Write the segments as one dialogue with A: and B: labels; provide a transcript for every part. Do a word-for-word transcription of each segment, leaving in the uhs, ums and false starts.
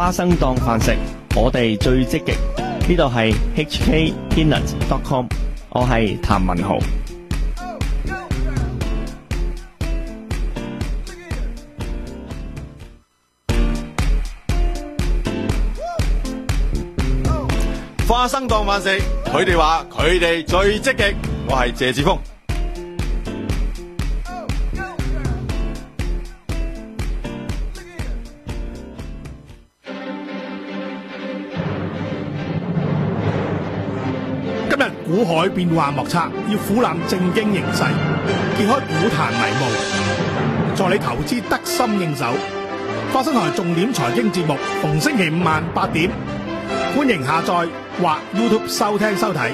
A: 花生當飯食，我哋最積極。呢度係 H K Peanuts dot com， 我係譚文豪。
B: 花生當飯食，佢哋話佢哋最積極，我係謝志峰。
C: 今日股海變幻莫測，要俯瞰正經形勢，揭開股壇迷霧，助你投資得心應手。花生台重點財經節目，逢星期五晚八點，歡迎下載或 YouTube 收聽收睇。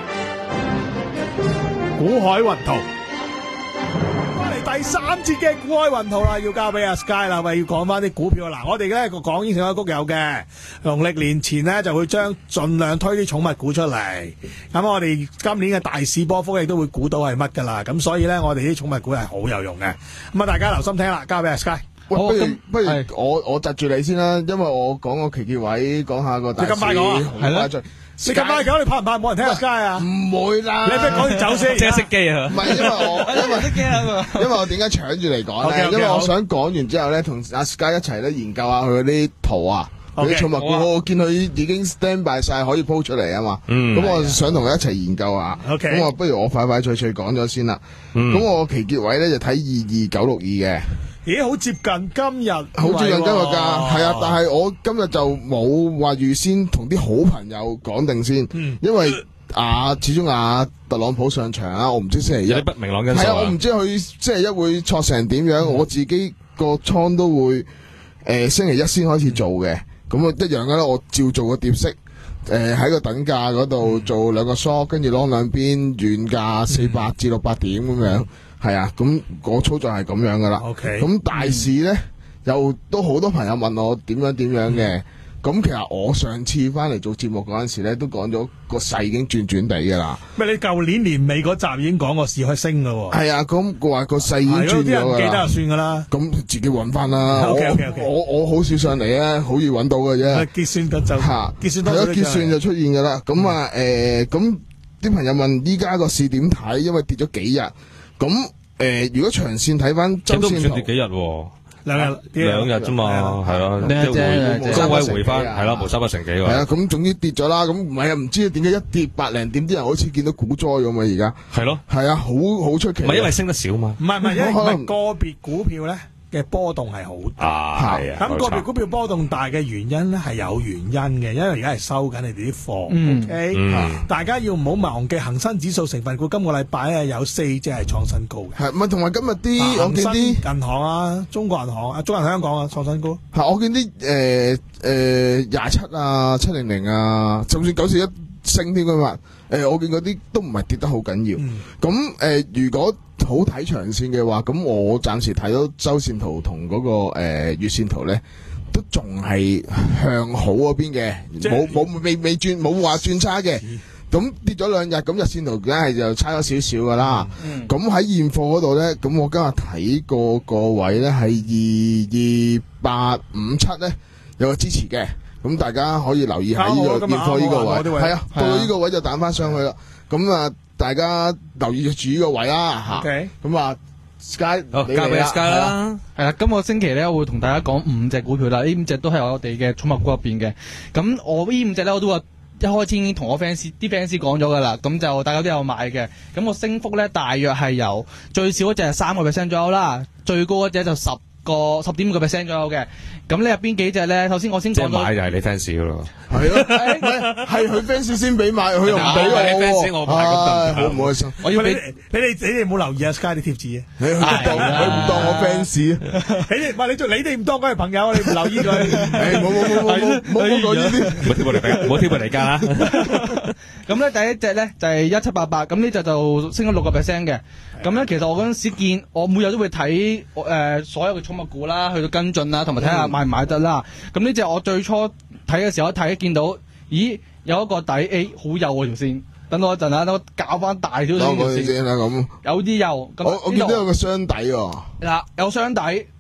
C: 股海雲圖，翻嚟第三節嘅股海雲圖啦，要交俾阿 Sky 啦，喂，要講翻啲股票啦。我哋咧個港英成個谷有嘅，農曆年前咧就會將盡量推啲寵物股出嚟。咁我哋今年嘅大市波幅亦都會估到係乜噶啦。咁所以咧，我哋啲寵物股係好有用嘅。咁啊，大家留心聽啦，交俾阿 Sky。
D: 喂，不如不如
E: 係
D: 我我窒住你先啦，因為我講個期結位，講下個大市。
C: 你咁快講啊
D: 係啦，
C: 你咁快講，你怕唔怕冇人聽阿 Sky 啊？
D: 唔會啦，
C: 你不如講完走先，
A: 即係熄機啊！
D: 唔係因為我因為
E: 識驚啊！
D: 因為我點解搶住嚟講
C: OK，OK，
D: 咧？因為
C: 好
D: 我想講完之後咧，同阿 Sky 一齊咧研究下佢嗰啲圖啊，佢
C: OK，
D: 啲寵物股，
E: 好啊
D: 我見佢已經 stand by 晒，可以鋪出嚟啊嘛。
A: 嗯
D: 咁我想同佢一齊研究下。
C: OK
D: 咁我不如我快快脆脆講咗先啦。咁我期結位咧就睇二二九六二嘅。
C: 咦，好接近今日，
D: 好接近今日㗎，係啊！但係我今日就冇話預先同啲好朋友講定先，
C: 嗯
D: 因為啊，始終啊特朗普上場啊，我唔知星期一
A: 有啲不明朗因素
D: 係啊，
A: 啊
D: 我唔知佢星期一會挫成點樣，我自己個倉都會誒、呃、星期一先開始做嘅，咁啊一樣嘅啦，我照做個碟式。誒喺個等價嗰度做兩個 short，跟住攞兩邊遠價四百至六百點咁樣，係啊，咁我操作係咁樣噶啦。
C: OK
D: 咁大市咧又都好多朋友問我點樣點樣嘅，咁其實我上次翻嚟做節目嗰陣時咧，都講咗個勢已經轉轉地噶啦。
C: 咩？你舊年年尾嗰集已經講過市可以升噶喎。
D: 係啊，咁我話個勢已經
C: 係咯，
D: 轉
C: 啲人
D: 咗噶啦
C: 唔記得就。算噶啦。
D: 咁自己揾翻啦。
C: OK，OK，OK
D: 我我我好少上嚟啊，好易揾到嘅啫。
C: 結算就就
D: 吓，
C: 結算多咗
D: 係咯，結算就出現噶啦。咁啊，誒，咁啲朋友問依家個市點睇？因為跌咗幾日。咁誒，如果長線睇翻周線圖
A: 都唔算跌，幾日喎，
C: 兩日
A: 兩日啫嘛，係咯，
E: 兩日
A: 即係
E: 啫
A: 回高位回翻，
D: 係啊
A: 係啦，無三不成幾喎。
D: 係啊，咁總之跌咗啦。咁唔係啊，唔知點解一跌百零點，啲人好似見到股災咁啊！而家
A: 係咯，
D: 係啊，好好出奇。
A: 唔係因為升得少嘛。
C: 唔係唔係，因為唔
D: 可能
C: 係個別股票咧嘅波動係好大。
A: 啊，係啊，
C: 咁個
A: 冇錯
C: 別股票波動大嘅原因咧係有原因嘅，因為而家係收緊你哋啲貨。
E: 嗯
C: OK，
A: 嗯
C: 大家要唔好忘記恒生指數成分股今個禮拜咧有四隻係創新高嘅。
D: 係咪同埋今日啲我
C: 恒生
D: 見啲
C: 銀行啊、中國銀行啊、中銀香港啊創新高。
D: 係我見啲誒誒廿七啊、七零零啊，就算九四一升添㗎嘛。誒，我見嗰啲都唔係跌得好緊要。
C: 嗯
D: 咁誒，如果好睇長線嘅話，咁我暫時睇到周線圖同嗰個誒月線圖咧，都仲係向好嗰邊嘅，
C: 即
D: 冇冇未未轉冇話轉差嘅。咁跌咗兩日，咁日線圖梗係就差咗少少噶啦。咁喺現貨嗰度咧，咁我今日睇過個位咧係二二八五七咧，有個支持嘅。咁大家可以留意下呢個現貨呢個位，係啊，到到呢個位就彈翻上去啦。咁啊，大家留意住呢個位啦嚇。
C: OK
D: 咁啊，Sky，
A: 好，交俾 Sky 啦。
E: 係啦，今個星期咧，我會同大家講五隻股票啦。呢五隻都係我哋嘅寵物股入邊嘅。咁我呢五隻咧，我都話一開始已經同我 fans 啲 fans 講咗噶啦。咁就大家都有買嘅。咁個升幅咧，大約係由最少嗰隻係三個 percent 左右啦，最高嗰隻就十個十點五個 percent 左右嘅。咁你入邊幾隻咧？首先我先
A: 即係
E: 講咗
A: 買就係你 fans 噶咯。
D: 係咯，唔係係佢 fans 先俾買，佢又唔俾我
A: 係你 fans 我買咁得唔得
D: 唉好唔開心。
E: 我要俾
C: 你哋你哋你哋冇留意啊 Sky 啲貼紙啊？
D: 佢唔當佢唔當我 fans。
C: 你哋唔係你做你哋唔當佢係朋友，你唔留意佢。
D: 誒冇冇冇冇冇冇冇講呢啲。
A: 唔好挑撥離間，唔好挑撥離間啦。
E: 咁咧第一隻咧就係一七八八，咁呢隻就升咗六個 percent 嘅。咁咧其實我嗰陣時見，我每日都會睇誒、呃、所有嘅寵物股啦，去到跟進啦，同埋睇下買唔買得啦。咁呢隻我最初睇嘅時候一睇見到，咦有一個底 A 好幼喎條線，等我一陣啊，等我搞翻大少少
D: 攞我
E: 條線，
D: 先啦咁。
E: 有啲幼。咁
D: 我我見到有個箱底喎。
E: 嗱有箱底，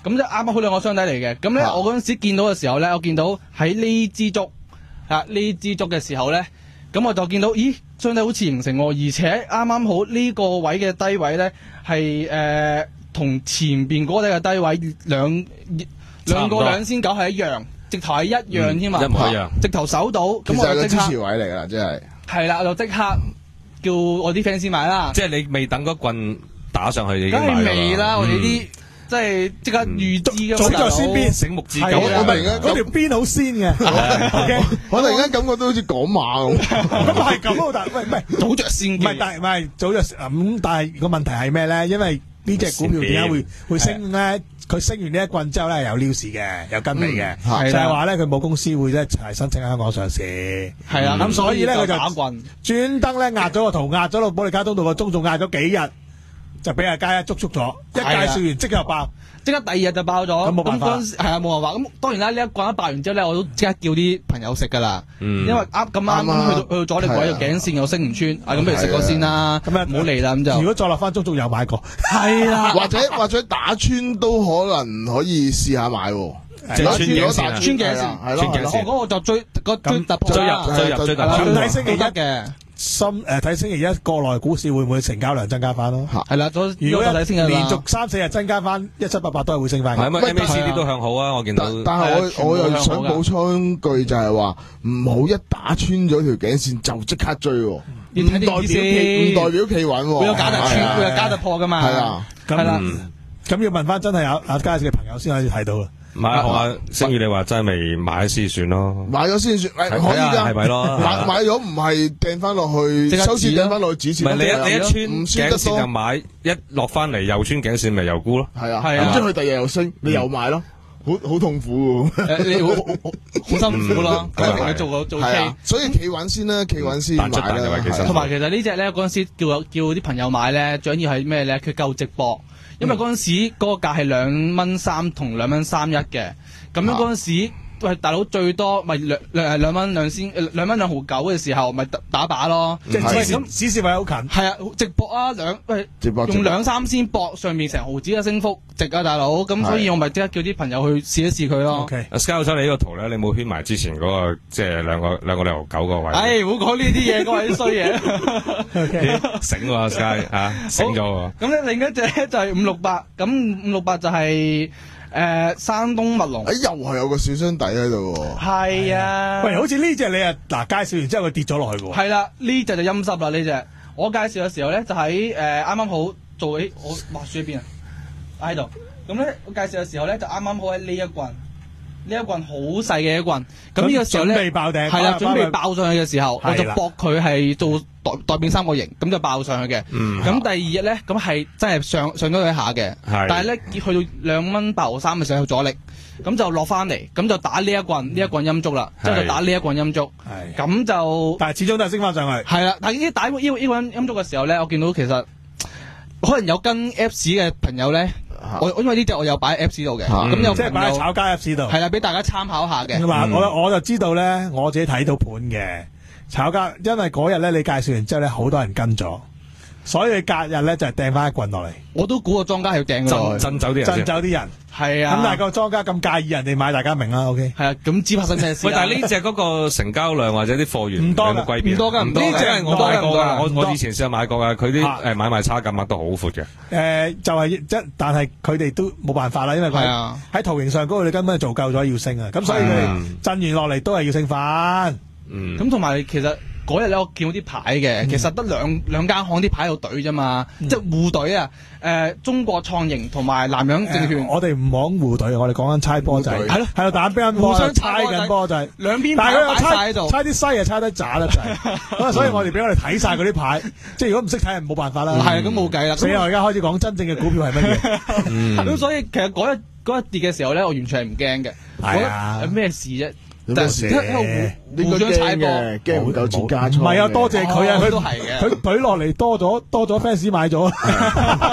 E: 咁就啱啱好兩個雙底嚟嘅。咁咧，
D: 啊
E: 我嗰陣時見到嘅時候咧，我見到喺呢支竹啊呢支竹嘅時候咧，咁我就見到，咦，雙底好似形成喎，而且啱啱好呢個位嘅低位咧係誒同前邊嗰個底嘅低位兩兩個兩千九係一樣，直頭係一樣添嘛，
F: 一模一樣，
E: 直頭搜到，咁
D: 其實係個支
E: 我就即刻
D: 持位嚟㗎啦，真係。
E: 係啦，我就即刻叫我啲 fans 買啦。
F: 即係你未等嗰棍打上去，你已經
E: 梗係
F: 買咗
E: 未啦，我哋啲
F: 嗯
E: 即係即刻預知
C: 早
E: 㗎嘛，
C: 咗先邊
F: 醒目至
C: 係
F: 久
C: 啊
D: 我突然間
C: 嗰條邊好鮮嘅，OK，
D: 我突然間感覺到好似講馬咁。
C: 咁係咁咯，但喂唔係
E: 早着先嘅。
C: 唔係，但係唔係早咗咁，但係個問題係咩咧？因為呢只股票點解會會升咧？佢升完呢一棍之後咧，有撩市嘅，有跟尾嘅，
D: 嗯
C: 就係話咧佢冇公司會咧係申請香港上市，
E: 係啦，
C: 咁所以咧佢就
E: 打棍。
C: 專登咧壓咗個圖，壓咗落保利加通道個中，仲壓咗幾日，就俾阿佳一捉捉咗，一介紹完即刻爆。
E: 即刻第二日就爆咗，
C: 咁冇辦法
E: 嗰陣時係啊冇辦法。咁當然啦，呢一棍一爆完之後咧，我都即刻叫啲朋友食㗎啦。
F: 嗯
E: 因為啱咁啱
D: 啱啊
E: 去到去到阻力位，
D: 係啊
E: 個頸線又升唔穿，啊咁不如食咗先啦。
C: 咁啊
E: 唔好嚟啦，咁就
C: 如果再落翻足足有買過，
E: 係啦。
D: 或者或者打穿都可能可以試下買喎。
F: 即係穿頸線啊
E: 穿頸線
D: 係咯係咯
F: 穿頸線
E: 我嗰個就追個追突破
F: 追
E: 啦
F: 入追入追突
E: 係啦
F: 破
C: 睇星期一
E: 都得嘅，
C: 深誒睇星期一國內股市會唔會成交量增加翻咯？
E: 係啦。咗
C: 如果一
E: 呢個就睇先㗎啦
C: 連續三四日增加翻一七八八都係會升翻嘅。
F: 係咪
D: 喂
F: M A C
E: 係啊
F: D 都向好啊？我見到
D: 但但係
E: 係啊全部
D: 我我又
E: 向好㗎
D: 想補充句就係話，唔好一打穿咗條頸線就即刻追喎，唔
E: 要睇
D: 代表
E: 定啲
D: 企唔
E: 先
D: 代表企穩喎。
E: 會有假突
D: 係啊
E: 穿，會有假突破㗎嘛。
D: 係啊，
C: 咁
E: 係啦。
F: 嗯
C: 咁要問翻真係有阿佳嘅朋友先可以睇到啦。
F: 唔係，我話星宇你話真係未買先算咯。
D: 買咗先算，誒可以
F: 睇下
D: 㗎，
F: 係咪咯
D: 買買咗唔係掟翻落去，
E: 即刻
D: 收市
E: 止咯
D: 掟翻落去止蝕。
F: 唔係你一你一穿
D: 唔穿得
F: 頸線就
D: 多，
F: 買，一落翻嚟又穿頸線咪又沽咯。
D: 係啊，
E: 係啊
D: 咁即係佢第日又升，你又買咯，好好痛苦喎。
E: 誒你好好好辛苦咯，
F: 嗯
E: 咁你做個做
D: 係
E: K
D: 啊。，所以企穩先啦，企穩先買
F: 彈出彈入
D: 啦
F: 係。其實
D: 係啊
E: 同埋其實呢只咧嗰陣時叫叫啲朋友買咧，最緊要係咩咧？佢夠直播，因為嗰陣時嗰個價係兩蚊三同兩蚊三一嘅，咁樣嗰陣時。喂，大佬最多咪兩兩兩蚊兩仙兩蚊兩毫九嘅時候，咪打打靶咯。
C: 即係
E: 喂咁
C: 指指示位好近。
E: 係啊，直播啊兩喂
D: 直播直播
E: 用兩三仙博上面成毫子嘅升幅，值啊大佬。咁所以我咪即刻叫啲朋友去試一試佢咯。
C: OK，
F: 阿 Sky 生你呢個圖咧，你冇圈埋之前嗰個即係兩個兩個兩毫九個位。
E: 唉，唔好講呢啲嘢，嗰位衰嘢。
C: OK，
F: 醒喎阿 Sky 啊，醒咗喎。
E: 咁咧另一隻咧就係五六八，咁五六八就係誒山東密龍。
D: 誒又係有個小箱底喺度喎。
E: 係啊，
C: 喂，好似呢只你啊嗱介紹完之後佢跌咗落去嘅喎。
E: 係啦，呢只就陰濕啦呢只。我介紹嘅時候咧，就喺誒啱啱好做起，我哇書喺邊啊？喺度。咁咧我介紹嘅時候咧，就啱啱好喺呢一棍，呢一棍好細嘅一棍。咁呢個時候
C: 準備
E: 咧，
C: 爆頂，
E: 係啦，準備
C: 爆
E: 爆上去嘅時候，我就
C: 係啦
E: 搏佢係做代代變三角形，咁就爆上去嘅。
F: 嗯
E: 咁第二日咧，咁係真係上上咗一下嘅，
F: 係
E: 但係咧去到兩蚊八毫三嘅時候有阻力，咁就落翻嚟，咁就打呢一棍，呢一棍陰燭啦，之後就打呢一棍陰燭，
C: 係
E: 咁就
C: 但係始終都係升翻上去。
E: 係啦。但係呢打呢個呢個陰陰燭嘅時候咧，我見到其實可能有跟 Apps 嘅朋友咧，我因為呢只我有擺喺 Apps 度嘅，
D: 啊
E: 咁有
C: 即係擺喺
E: 朋友
C: 炒家 Apps 度。
E: 係啦，俾大家參考下嘅。
C: 嗱，
F: 嗯
C: 我我就知道咧，我自己睇到盤嘅炒家，因為嗰日咧你介紹完之後咧，好多人跟咗，所以你隔日咧就係掟翻一棍落嚟，
E: 我都估個莊家係要掟㗎啦
F: 震，震走啲人
C: 震
F: 先。
C: 走啲人。
E: 係啊。
C: 咁但係個莊家咁介意人哋買，大家明啦。OK，
E: 係啊，咁知發生咩事
F: 喂，
E: 啦？
F: 但係呢只嗰個成交量或者啲貨源
C: 唔多㗎
F: 有冇歸變？
E: 唔多㗎
F: 唔多㗎，
E: 唔多㗎
F: 因為我買過
E: 唔多㗎
F: 㗎，我
C: 唔多
F: 我以前試下買過㗎，佢啲
C: 啊
F: 誒買賣差價額都好闊嘅。
C: 誒就係即但係佢哋都冇辦法啦，因為佢
E: 係啊
C: 喺圖形上嗰度你根本做夠咗要升啊，咁所以佢哋
F: 嗯
C: 震完落嚟都係要升翻。
F: 嗯，
E: 咁同埋其實嗰日咧，我見到啲牌嘅，其實得兩兩間行啲牌喺度懟啫嘛，即係互懟啊！誒，中國創盈同埋南洋證券
C: 誒，我哋唔講互隊，我哋講緊猜波仔，
D: 互隊
C: 係咯，喺度打乒乓波，
E: 互相
C: 猜
E: 猜波仔
C: 緊波仔。
E: 兩邊
C: 但係
E: 牌擺晒
C: 佢又猜
E: 喺度。
C: 猜啲西啊，猜得渣得滯，咁啊，所以我哋俾我哋睇晒嗰啲牌，即係如果唔識睇，係冇辦法啦。
E: 係啊，咁冇計啦。
C: 所以我而家開始講真正嘅股票係乜嘢。
F: 嗯
E: 咁所以其實嗰日嗰日跌嘅時候咧，我完全係唔驚嘅。
C: 係啊
E: 我覺得有咩事啫？
D: 有咩事
E: 但係喺度互互相踩波。
D: 嘅，驚唔夠錢加倉。
C: 唔係啊，多謝佢啊，佢
E: 哦都係嘅
C: 佢懟落嚟多咗多咗 fans 買咗。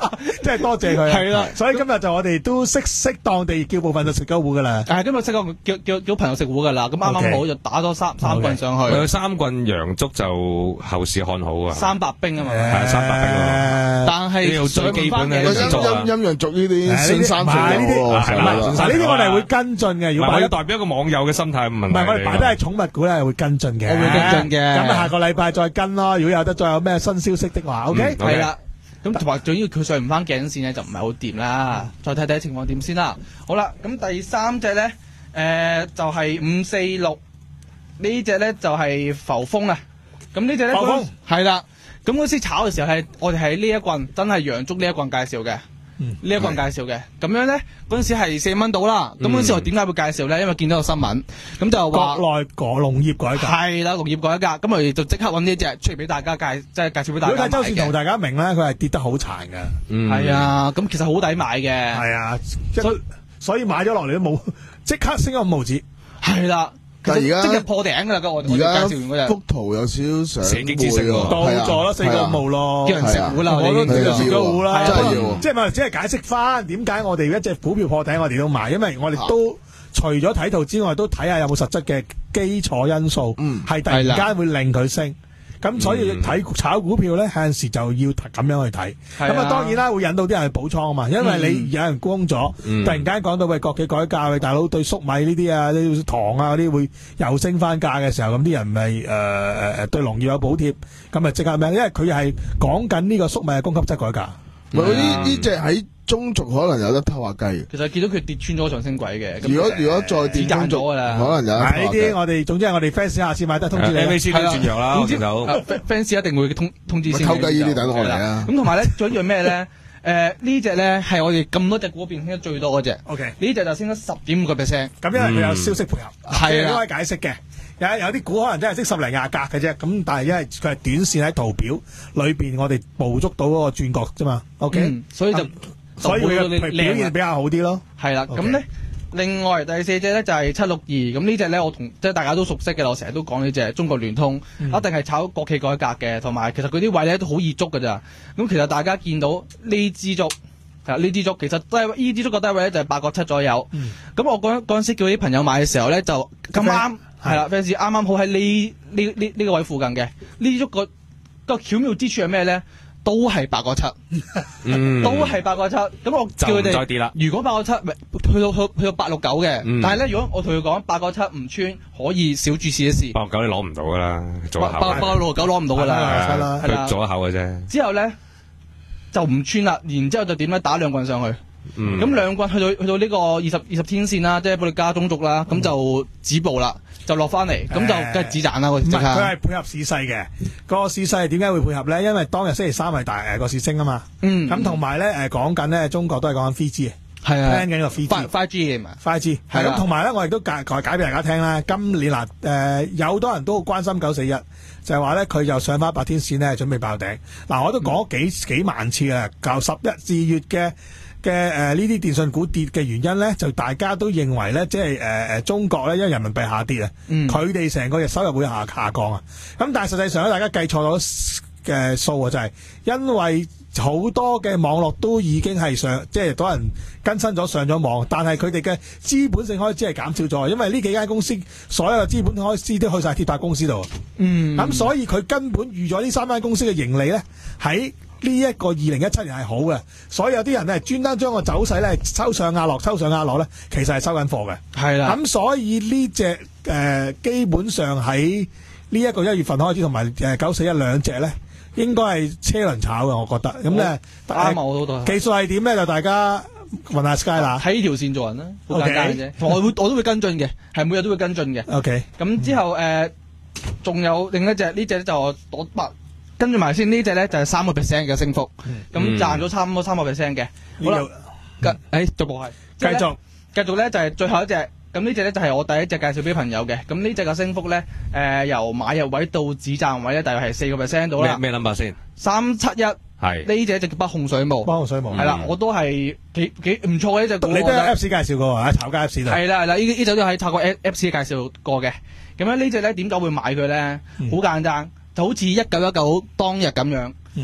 C: 真係多謝佢。
E: 係啦
C: 所以今日就我哋都適適當地叫部分就食咗糊噶啦。
E: 係今日識個叫叫叫朋友食糊噶啦，咁啱啱好就打多三三棍上去，
F: 有三棍洋竹就後市看好啊！
E: 三百兵啊嘛，
F: 係三百兵喎。
E: 但係
F: 呢度最基本嘅
D: 陰
F: 洋竹啊
D: 陰陰陽族呢啲
C: 誒
D: 先生
C: 呢啲唔係呢啲
D: 喎，
C: 係啦嗱呢啲我哋會跟進嘅。如果擺得
F: 唔係我要代表一個網友嘅心態問題
C: 唔係我哋擺得
F: 嚟
C: 係寵物股咧，係會跟進嘅。
E: 我會跟進嘅
C: 咁啊，下個禮拜再跟咯。如果有得再有咩新消息的話，OK。
E: 係啦。咁同埋仲要佢上唔翻頸線咧，就唔係好掂啦。再睇睇情況點先啦。好啦，咁第三隻咧，誒就係五四六呢隻咧就係浮風啊。咁呢隻咧
C: 浮風
E: 係啦。咁嗰時炒嘅時候係我哋係呢一棍真係陽燭呢一棍介紹嘅。呢一棍介紹嘅，咁樣咧嗰陣時係四蚊到啦。咁嗰陣時我點解會介紹咧？因為見到個新聞，咁就話
C: 國內個農業改革
E: 係啦，農業改革，咁我哋就即刻揾呢隻出嚟俾大家介，即係介紹俾大
C: 如果睇
E: 家買嘅。
C: 周線圖，大家明咧，佢係跌得好殘㗎。
F: 嗯
E: 係啊，咁其實好抵買嘅。
C: 係啊，所以所以買咗落嚟都冇，即刻升咗五毫子。
E: 係啦，其實
D: 但係而家
E: 即係破頂㗎啦，我我哋
D: 而家
E: 介紹完嗰
D: 幅圖有少少上
F: 射擊之星喎
C: 到咗啦，四個五毫咯，
E: 叫人食糊啦，
C: 我都
E: 哋已經
C: 食咗糊啦，
D: 真係要
C: 即係咪只係解釋翻點解我哋一隻股票破頂，我哋都買，因為我哋都除咗睇圖之外，都睇下有冇實質嘅基礎因素，
D: 嗯
C: 係突然間會令佢升。咁所以睇炒股票咧，有陣時就要咁樣去睇。咁啊，當然啦，會引到啲人去補倉啊嘛，因為你有人沽咗，
F: 嗯
C: 突然間講到喂國企改革，喂大佬對粟米呢啲啊、啲糖啊嗰啲會又升翻價嘅時候，咁啲人咪誒誒誒對農業有補貼，咁咪即刻咩？因為佢係講緊呢個粟米嘅供給側改革。
D: 唔係呢呢只喺中族可能有得偷下雞。
E: 其實見到佢跌穿咗上升軌嘅。咁
D: 如果如果再跌中族，可
E: 咗㗎啦。
D: 能有得偷下
C: 係呢啲我哋總之係我哋 fans 下次買得通知你啦。
F: M A C 都轉弱啦，我見到。
E: 啊 fans 一定會通通知先。
D: 偷雞呢啲等我嚟啊
E: 咁同埋咧，仲有一樣咩咧？誒呢只咧係我哋咁多隻股入邊升得最多嗰只。
C: OK，
E: 呢只就升咗十點五個 percent。
C: 咁因為佢有消息配合，
E: 係啊
C: 都可以解釋嘅。有有啲股可能真係升十零廿格嘅啫，咁但係因為佢係短線喺圖表裏邊，我哋捕捉到嗰個轉角啫嘛。OK，
E: 嗯所以就
C: 所以佢
E: 就
C: 嘅表現比較好啲咯。
E: 係啦，
C: OK
E: 咁咧，另外第四隻咧就係七六二，咁呢只咧我同即係大家都熟悉嘅，我成日都講呢只中國聯通，
C: 嗯
E: 一定係炒國企改革嘅，同埋其實佢啲位咧都好易捉㗎咋。咁其實大家見到呢支竹係啦，呢支竹其實低位呢支竹嘅低位咧就係八個七左右。咁、
C: 嗯、
E: 我嗰嗰陣時叫啲朋友買嘅時候咧，就咁啱係啦 fans 啱啱好喺呢呢呢呢個位附近嘅呢支竹個個巧妙之處係咩咧？都係八個七，
F: 嗯
E: 都係八個七。咁我叫佢哋
F: 就唔再跌啦
E: 如果八個七，去到去去到八六九嘅，
F: 嗯
E: 但係咧，如果我同佢講八個七唔穿，可以小注試一試。
F: 八六九你攞唔到噶啦，做一口
E: 八八六九攞唔到噶啦，
C: 係啦
E: 係啦
F: 佢。做一口嘅啫。
E: 之後咧就唔穿啦，然之後就點咧打兩棍上去。
F: 嗯
E: 咁兩棍去到去到呢個二十二十天線啦，即係保利加中軸啦，咁就止步啦，就落翻嚟，咁就梗係止賺啦，我
C: 唔係，
E: 即刻。
C: 佢係配合市勢嘅。個市勢點解會配合咧？因為當日星期三係大誒個市升啊嘛。
E: 嗯，
C: 咁同埋咧誒講緊咧，中國都係講緊 three G 嘅
E: 係啊
C: plan 緊個 three G。
E: five five G 嘅嘛。
C: 快知係
E: 係啦
C: 咁，同埋咧，我亦都解解解俾大家聽啦。今年嗱，誒、呃、有好多人都好關心九四一，就係話咧佢又上翻百天線咧，準備爆頂。嗱，我都講咗幾幾萬次啦。舊十一至月嘅嘅誒呢啲電信股跌嘅原因咧，就大家都認為咧，即係誒誒中國咧，因為人民幣下跌啊，
E: 嗯
C: 佢哋成個日收入會下下降啊。咁但係實際上咧，大家計錯咗嘅數啊，就係因為好多嘅網絡都已經係上，即係多人更新咗上咗網，但係佢哋嘅資本性開支係減少咗，因為呢幾間公司所有嘅資本開支都去晒鐵塔公司度。
E: 嗯，
C: 咁所以佢根本預咗呢三間公司嘅盈利咧，喺呢一個二零一七年係好嘅，所以有啲人咧專登將個走勢咧抽上壓落，抽上壓落咧，其實係收緊貨嘅。
E: 係啦。
C: 咁所以呢只誒基本上喺呢一個一月份開始，同埋誒九四一兩隻咧，應該係車輪炒嘅，我覺得。咁咧
E: 啱啊，我都覺得。
C: 技術係點咧？就大家問下 Sky 啦。
E: 喺呢條線做人啦，好簡單嘅啫。同埋我會我都會跟進嘅，係每日都會跟進嘅。
C: OK，
E: 咁之後誒，仲有另一隻呢隻就我白跟住埋先，呢隻咧就係三個 percent 嘅升幅，咁賺咗差唔多三個 percent 嘅。好啦，誒誒逐步係
C: 繼續
E: 繼續咧就係最後一隻，咁呢隻咧就係我第一隻介紹俾朋友嘅。咁呢隻嘅升幅咧誒由買入位到止賺位咧，大約係四個 percent 到啦。
F: 咩咩 number 先？
E: 三七一
F: 係
E: 呢隻就叫北控水務，
C: 幫水務
E: 係啦，我都係幾幾唔錯嘅呢隻股。
C: 你都有 Apps 介紹過啊？炒家 Apps 度
E: 係啦係啦，呢呢隻都喺透過 Apps 介紹過嘅。咁樣呢隻咧點解會買佢咧？好簡單，就好似一九一九當日咁樣，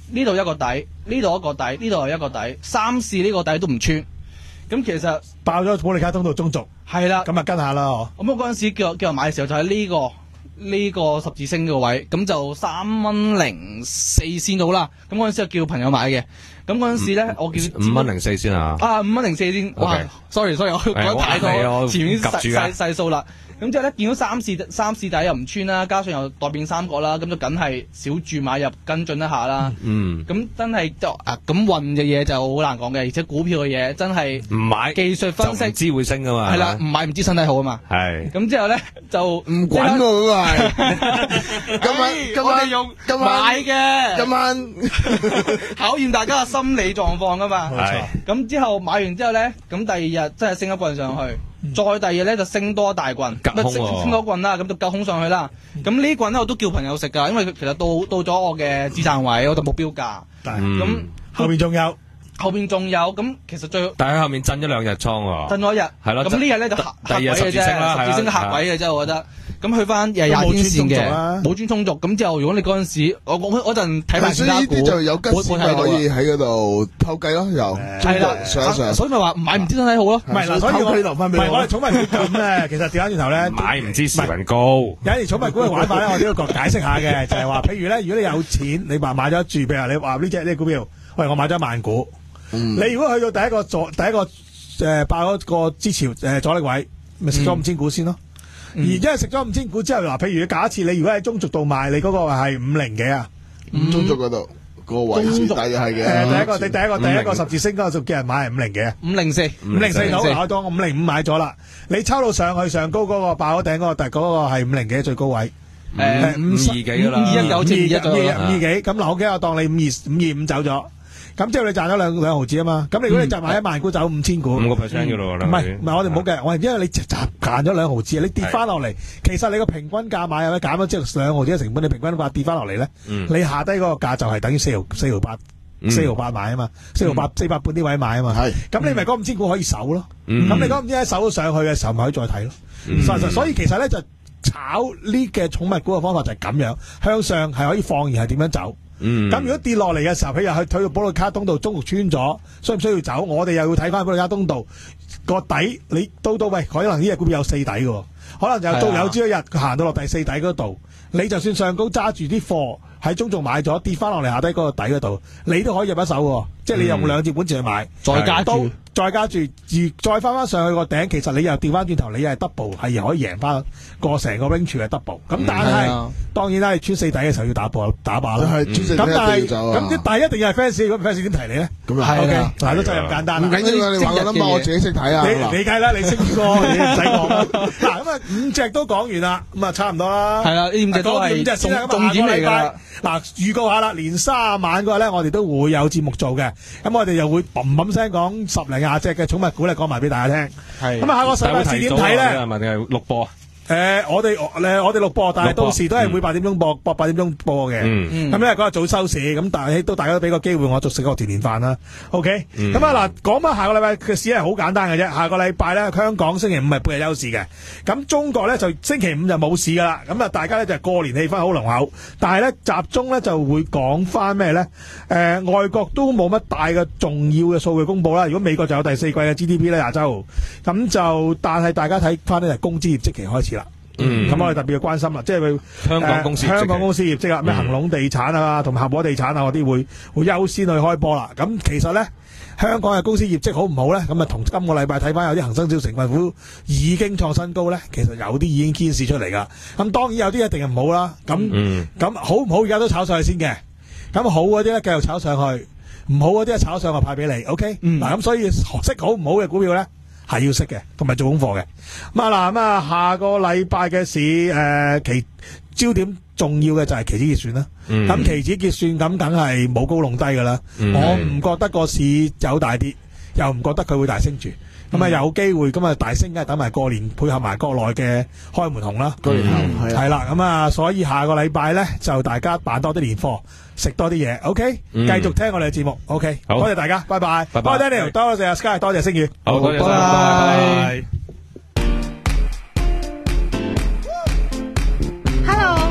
E: 呢度一個底，呢度一個底，呢度係一個底，三試呢個底都唔穿。咁其實
C: 爆咗保利加通道中軸，
E: 係啦。
C: 咁啊跟下啦。
E: 咁我嗰陣時叫叫人買嘅時候就喺呢、個呢、個十字星嘅位，咁就三蚊零四先到啦。咁嗰陣時就叫朋友買嘅。咁嗰陣時咧，我叫
F: 五蚊零四先啊！
E: 啊，五蚊零四先。哇
F: OK
E: ，sorry sorry，我講得太
F: 係我
E: 多，前面細
F: 夾住㗎
E: 細細數啦。咁之後咧，見到三試三試底又唔穿啦，加上又代變三角啦，咁就梗係小注買入跟進一下啦。
F: 嗯，
E: 咁真係就啊，咁運嘅嘢就好難講嘅，而且股票嘅嘢真係
F: 唔買
E: 技術分析
F: 就唔知會升噶嘛。
E: 係啦，唔買唔知身體好啊嘛。
F: 係。
E: 咁之後咧就
D: 唔滾喎嗰個係。今晚今晚
E: 我哋用
D: 今晚
E: 買嘅，
D: 今晚
E: 考驗大家嘅心理狀況噶嘛。
F: 係。
E: 咁之後買完之後咧，咁第二日真係升一棍上去。再第二日咧就升多一大棍，
F: 隔空喎
E: 升升多棍啦，咁就隔空上去啦。咁呢棍咧我都叫朋友食㗎，因為其實到到咗我嘅止賺位，我就目標價。
F: 嗯
E: 咁
C: 後面仲有，
E: 後邊仲有，咁其實最
F: 但係喺後面震咗兩日倉喎。
E: 震咗一日，
F: 係咯
E: 咁呢日咧就
F: 第
E: 客
F: 第二日十
E: 客位嘅啫，
F: 字星啦
E: 十字星嘅
F: 係啊
E: 客位嘅啫，我覺得。咁去翻誒廿天線嘅，冇穿中軸。咁之後，如果你嗰陣時，我我嗰陣睇埋
D: 所以呢
E: 其他股，
D: 啲就有吉線咪可以
E: 啊
D: 喺嗰度偷計咯，又
E: 係啦，
D: 上一上。
E: 所以咪話唔買唔知身體好咯。
C: 唔係嗱，所以我
D: 偷雞留返俾我
C: 唔係我哋寵物股咁咧，其實調翻轉頭咧，
F: 買唔知時運高。
C: 有一啲寵物股嘅玩法咧，我都要解釋下嘅，就係話，譬如咧，如果你有錢，你話買咗住，譬如話你話呢只呢股票，喂，我買咗萬股，你如果去到第一個阻，第一個誒爆咗個支潮誒阻力位，咪食咗五千股先咯。而因為食咗五千股之後，嗱，譬如假設你如果喺中軸度賣，你嗰個係五零幾啊？
D: 中軸嗰度個位置底係嘅。
C: 誒，第一個第第一個第一個十字星嗰個就叫人買係五零幾啊？
E: 五零四，
C: 五零四到，我當我五零五買咗啦。你抽到上去上高嗰個爆咗頂嗰個，但係嗰個係五零幾最高位。
E: 誒
F: 五二幾㗎啦
E: 五二一九千二一左右啦
C: 五二幾咁嗱，我記得我當你五二五二五走咗，咁之後你賺咗兩兩毫子啊嘛。咁你如果你就買一萬股走五千股，
F: 五個 percent 㗎咯，
C: 唔係唔係，我哋唔好計，我係因為你賺賺咗兩毫子，你跌翻落嚟，其實你個平均價買入咧減咗之後兩毫子嘅成本，你平均價跌翻落嚟咧，你下低嗰個價就係等於四毫四毫八四毫八買啊嘛，四毫八四百半啲位買啊嘛，
D: 係
C: 咁你咪嗰五千股可以守咯，咁你嗰五千守到上去嘅時候咪可以再睇咯。實實所以其實咧就炒呢嘅寵物股嘅方法就係咁樣，向上係可以放，而係點樣走。
F: 嗯，
C: 咁如果跌落嚟嘅時候，譬如去退到保利加通道中途穿咗，需唔需要走？我哋又要睇翻保利加通道個底，你到到喂，可能呢隻股票有四底嘅，可能就到有朝一日佢行到落第四底嗰度，你就算上高揸住啲貨喺中仲買咗，跌翻落嚟下低嗰個底嗰度，你都可以入一手喎，即係你用兩隻本錢去買，
E: 再加注。
C: 再加住，再翻翻上去個頂，其實你又調翻轉頭，你又係 double，係可以贏翻個成個 range 嘅 double。咁但係、嗯、當然啦，你穿四底嘅時候要打波打靶啦。咁但係咁啲但係一定要係 fans，如果 fans 點提你咧？
D: 咁啊
C: OK，嗱都就係咁簡單啦。
D: 唔緊要啦，你話個 number 我自己識睇啊。
C: 你你計啦，你識過，你唔使講啦。嗱咁啊，五隻都講完啦，咁啊差唔多啦。
E: 係啦，呢五隻都係重重點嚟㗎。
C: 嗱，預告下啦，年卅晚嗰日咧，我哋都會有節目做嘅。咁我哋又會砰砰聲講十零廿隻嘅寵物股咧，講埋俾大家聽。
E: 係。
C: 咁啊，下個禮拜四點睇咧？
F: 係咪定係錄播？
C: 誒，我哋誒我哋錄播，但係到時都係會八點鐘播，播八點鐘播嘅。咁因為嗰日早收市，咁但係都大家都俾個機會我做食個團年飯啦。OK，咁啊嗱，講翻下個禮拜嘅市係好簡單嘅啫。下個禮拜咧，香港星期五係半日休市嘅。咁中國咧就星期五就冇市噶啦。咁啊，大家咧就過年氣氛好濃厚，但係咧集中咧就會講翻咩咧？誒，外國都冇乜大嘅重要嘅數據公佈啦。如果美國就有第四季嘅 G D P 咧，亞洲咁就，但係大家睇翻呢，係工資業績期開始啦。嗯，咁我哋特別嘅關心啦，即係佢
F: 香港公司
C: 香港公司業績啊，咩恒隆地產啊，同埋合和地產啊嗰啲會會優先去開波啦。咁其實咧，香港嘅公司業績好唔好咧？咁啊，同今個禮拜睇翻有啲恒生指數成分股已經創新高咧，其實有啲已經顯示出嚟噶。咁當然有啲一定係唔好啦。咁咁、嗯、好唔好而家都炒上去先嘅。咁好嗰啲咧繼續炒上去，唔好嗰啲啊炒上去派俾你。OK，嗱咁、嗯、所以識好唔好嘅股票咧？係要識嘅，同埋做功課嘅。咁啊嗱，咁啊下個禮拜嘅市誒期焦點重要嘅就係期指結算啦。咁、嗯、期指結算咁梗係冇高弄低噶啦。嗯、我唔覺得個市有大跌，又唔覺得佢會大升住。咁啊、嗯、有機會咁啊大升，梗係等埋過年配合埋國內嘅開門紅啦。過年後係啦，咁啊所以下個禮拜咧就大家辦多啲年貨，食多啲嘢。OK，繼、嗯、續聽我哋嘅節目。OK，好多謝大家，拜拜。多謝 Daniel，多謝 Sky， 多謝星宇。
F: 好，多謝，拜
E: 拜。
G: Hello，花生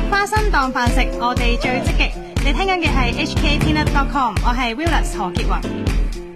G: 當飯食，我哋最積極。你聽緊嘅係 H K Peanut dot com， 我係 Willis 何潔雲。